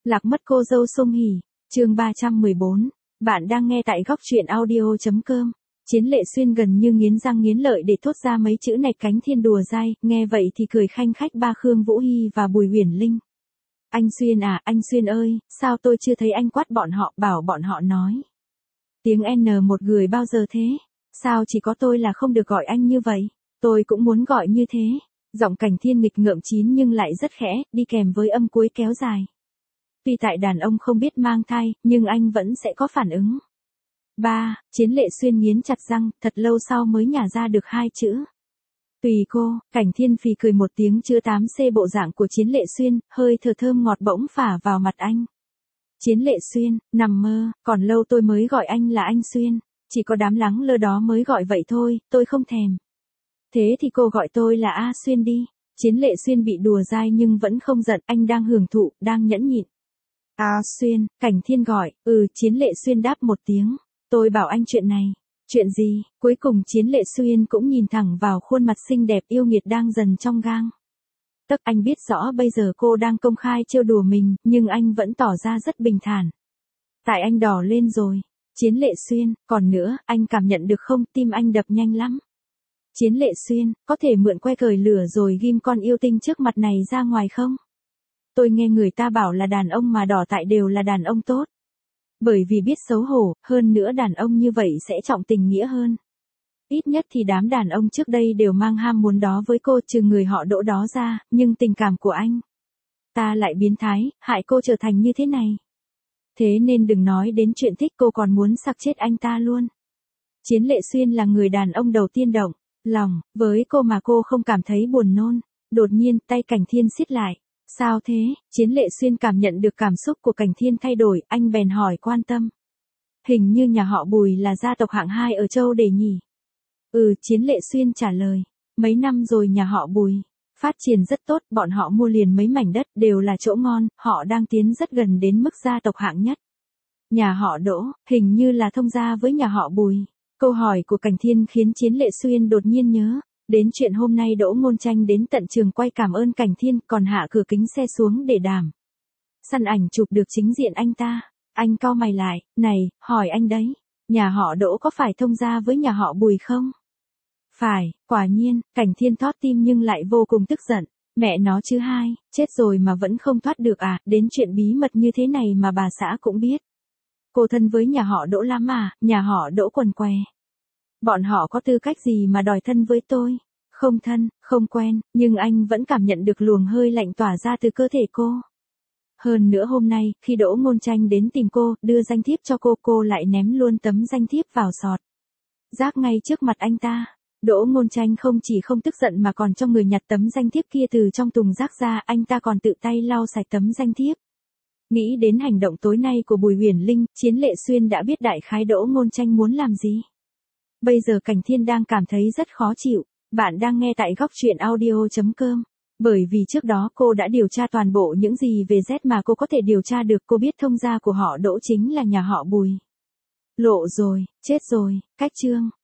Lạc mất cô dâu Song Hỷ, chương 314. Bạn đang nghe tại góc truyện audio.com. Chiến Lệ Xuyên gần như nghiến răng nghiến lợi để thốt ra mấy chữ này. Cánh Thiên đùa dai, nghe vậy thì cười khanh khách ba Khương Vũ Hy và Bùi Uyển Linh. Anh Xuyên à, anh Xuyên ơi, sao tôi chưa thấy anh quát bọn họ, bảo bọn họ nói tiếng N một người bao giờ thế? Sao chỉ có tôi là không được gọi anh như vậy? Tôi cũng muốn gọi như thế. Giọng Cảnh Thiên nghịch ngợm chín nhưng lại rất khẽ, đi kèm với âm cuối kéo dài. Tuy tại đàn ông không biết mang thai, nhưng anh vẫn sẽ có phản ứng. Chiến Lệ Xuyên nghiến chặt răng, thật lâu sau mới nhả ra được hai chữ. Tùy cô. Cảnh Thiên phì cười một tiếng chữ 8C bộ dạng của Chiến Lệ Xuyên, hơi thở thơm ngọt bỗng phả vào mặt anh. Chiến Lệ Xuyên, nằm mơ, còn lâu tôi mới gọi anh là anh Xuyên. Chỉ có đám lắng lơ đó mới gọi vậy thôi, tôi không thèm. Thế thì cô gọi tôi là A Xuyên đi. Chiến Lệ Xuyên bị đùa dai nhưng vẫn không giận, anh đang hưởng thụ, đang nhẫn nhịn. A Xuyên, Cảnh Thiên gọi, Chiến Lệ Xuyên đáp một tiếng. Tôi bảo anh chuyện này. Chuyện gì? Cuối cùng Chiến Lệ Xuyên cũng nhìn thẳng vào khuôn mặt xinh đẹp yêu nghiệt đang dần trong gang. Anh biết rõ bây giờ cô đang công khai trêu đùa mình, nhưng anh vẫn tỏ ra rất bình thản. Tại anh đỏ lên rồi. Chiến Lệ Xuyên, còn nữa, anh cảm nhận được không, tim anh đập nhanh lắm. Chiến Lệ Xuyên, có thể mượn que cởi lửa rồi ghim con yêu tinh trước mặt này ra ngoài không? Tôi nghe người ta bảo là đàn ông mà đỏ tại đều là đàn ông tốt. Bởi vì biết xấu hổ, hơn nữa đàn ông như vậy sẽ trọng tình nghĩa hơn. Ít nhất thì đám đàn ông trước đây đều mang ham muốn đó với cô, trừ người họ Đỗ đó ra, nhưng tình cảm của anh ta lại biến thái, hại cô trở thành như thế này. Thế nên đừng nói đến chuyện thích, cô còn muốn sặc chết anh ta luôn. Chiến Lệ Xuyên là người đàn ông đầu tiên động lòng với cô mà cô không cảm thấy buồn nôn. Đột nhiên tay Cảnh Thiên siết lại. Sao thế? Chiến Lệ Xuyên cảm nhận được cảm xúc của Cảnh Thiên thay đổi, anh bèn hỏi quan tâm. Hình như nhà họ Bùi là gia tộc hạng 2 ở châu Đề nhỉ? Chiến Lệ Xuyên trả lời. Mấy năm rồi nhà họ Bùi phát triển rất tốt, bọn họ mua liền mấy mảnh đất, đều là chỗ ngon, họ đang tiến rất gần đến mức gia tộc hạng nhất. Nhà họ Đỗ, hình như là thông gia với nhà họ Bùi. Câu hỏi của Cảnh Thiên khiến Chiến Lệ Xuyên đột nhiên nhớ đến chuyện hôm nay Đỗ Ngôn Tranh đến tận trường quay cảm ơn Cảnh Thiên, còn hạ cửa kính xe xuống để đảm săn ảnh chụp được chính diện anh ta. Anh cau mày lại, này, hỏi anh đấy, nhà họ Đỗ có phải thông gia với nhà họ Bùi không? Phải, quả nhiên. Cảnh Thiên thót tim nhưng lại vô cùng tức giận. Mẹ nó chứ hai, chết rồi mà vẫn không thoát được à, đến chuyện bí mật như thế này mà bà xã cũng biết. Cô thân với nhà họ Đỗ lắm à, nhà họ Đỗ quần què. Bọn họ có tư cách gì mà đòi thân với tôi? Không thân, không quen, nhưng anh vẫn cảm nhận được luồng hơi lạnh tỏa ra từ cơ thể cô. Hơn nữa hôm nay, khi Đỗ Ngôn Tranh đến tìm cô, đưa danh thiếp cho cô lại ném luôn tấm danh thiếp vào sọt rác ngay trước mặt anh ta. Đỗ Ngôn Tranh không chỉ không tức giận mà còn cho người nhặt tấm danh thiếp kia từ trong thùng rác ra, anh ta còn tự tay lau sạch tấm danh thiếp. Nghĩ đến hành động tối nay của Bùi Uyển Linh, Chiến Lệ Xuyên đã biết đại khái Đỗ Ngôn Tranh muốn làm gì. Bây giờ Cảnh Thiên đang cảm thấy rất khó chịu. Bạn đang nghe tại góc truyện audio.com. Bởi vì trước đó cô đã điều tra toàn bộ những gì về Z mà cô có thể điều tra được, cô biết thông gia của họ Đỗ chính là nhà họ Bùi. Lộ rồi, chết rồi, cách chương.